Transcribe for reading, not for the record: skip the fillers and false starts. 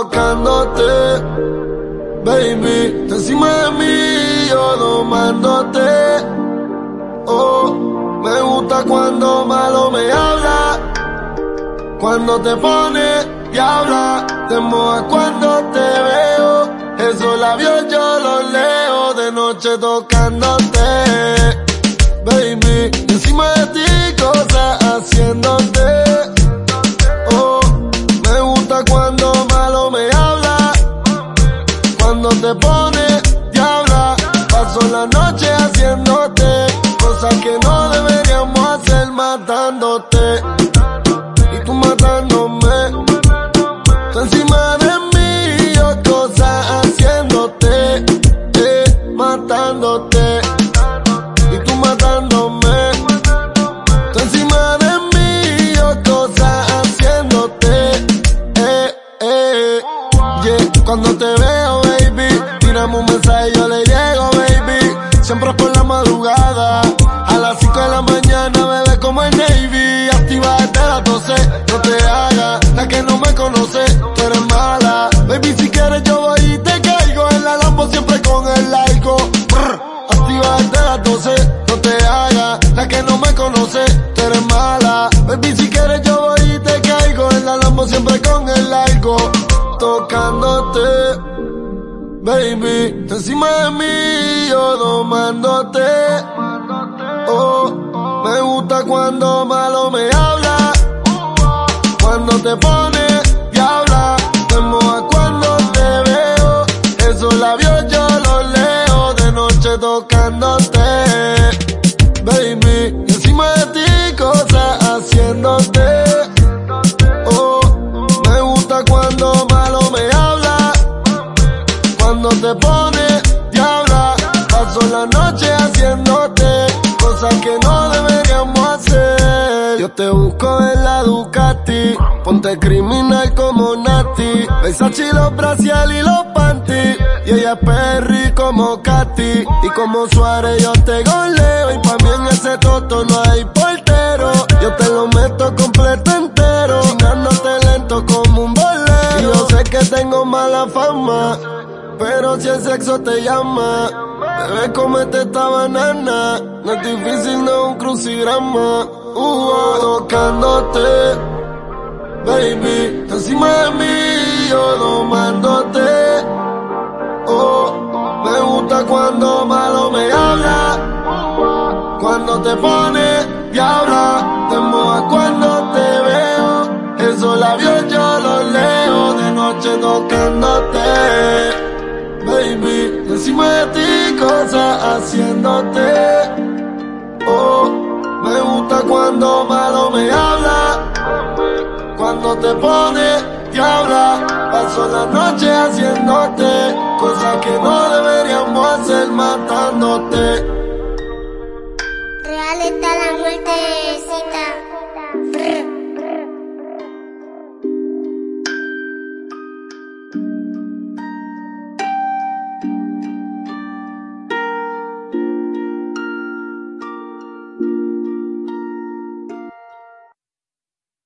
tocándote, baby, tú encima de mí, yo domándote. Oh, me gusta cuando malo me habla, cuando te pones diabla, te mojas cuando te veo, esos labios yo los leo, de noche tocándote, baby, encima de ti cosas haciéndote. Oh, me gusta cuando malo me habla, cuando te pones diabla, paso la noche haciéndote cosas que no deberíamos hacer, matándote y tú matándome. Tú encima de mí, yo cosas haciéndote, matándote y tú matándome. Tú encima de mí, yo cosas haciéndote, yeah. Cuando te veo, baby, tirame un mensaje y yo le llego, baby. Siempre es por la madrugada, a las 5 de la mañana, bebé, como el Navy. Activa desde las 12, no te hagas la que no me conoce, tú eres mala. Baby, si quieres yo voy y te caigo en la Lambo, siempre con el laico. Activa desde las 12, no te hagas la que no me conoce, tú eres mala. Baby, si quieres yo voy y te caigo en la Lambo, siempre con el laico. Tocándote, baby, tú encima de mí, yo domándote. Oh, me gusta cuando malo me habla, cuando te pones diabla, te mojas cuando te veo, esos labios yo los leo, de noche tocándote, baby, encima de ti cosas haciéndote. Oh, me gusta cuando malo me habla, cuando te pones diabla, paso la noche haciéndote cosas que no deberíamos hacer. Yo te busco en la Ducati, ponte criminal como Nati, Versace los braciales y los panty, y ella es Perry como Katy, y como Suárez yo te goleo, y pa' mí en ese toto no hay portero, yo te lo meto completo entero, chingándote lento como un bolero. Y yo sé que tengo mala fama, pero si el sexo te llama, bebé, comete esta banana, no es difícil, no es un crucigrama. Tocándote, baby, tú encima de mí, yo domándote. Oh, me gusta cuando malo me habla, cuando te pones diabla, te mojas cuando te veo, esos labios yo los leo, de noche tocándote, baby, encima de ti cosas haciéndote. Oh, me gusta cuando malo me habla, cuando te pones diabla, paso la noche haciéndote cosas que no deberíamos hacer, matándote.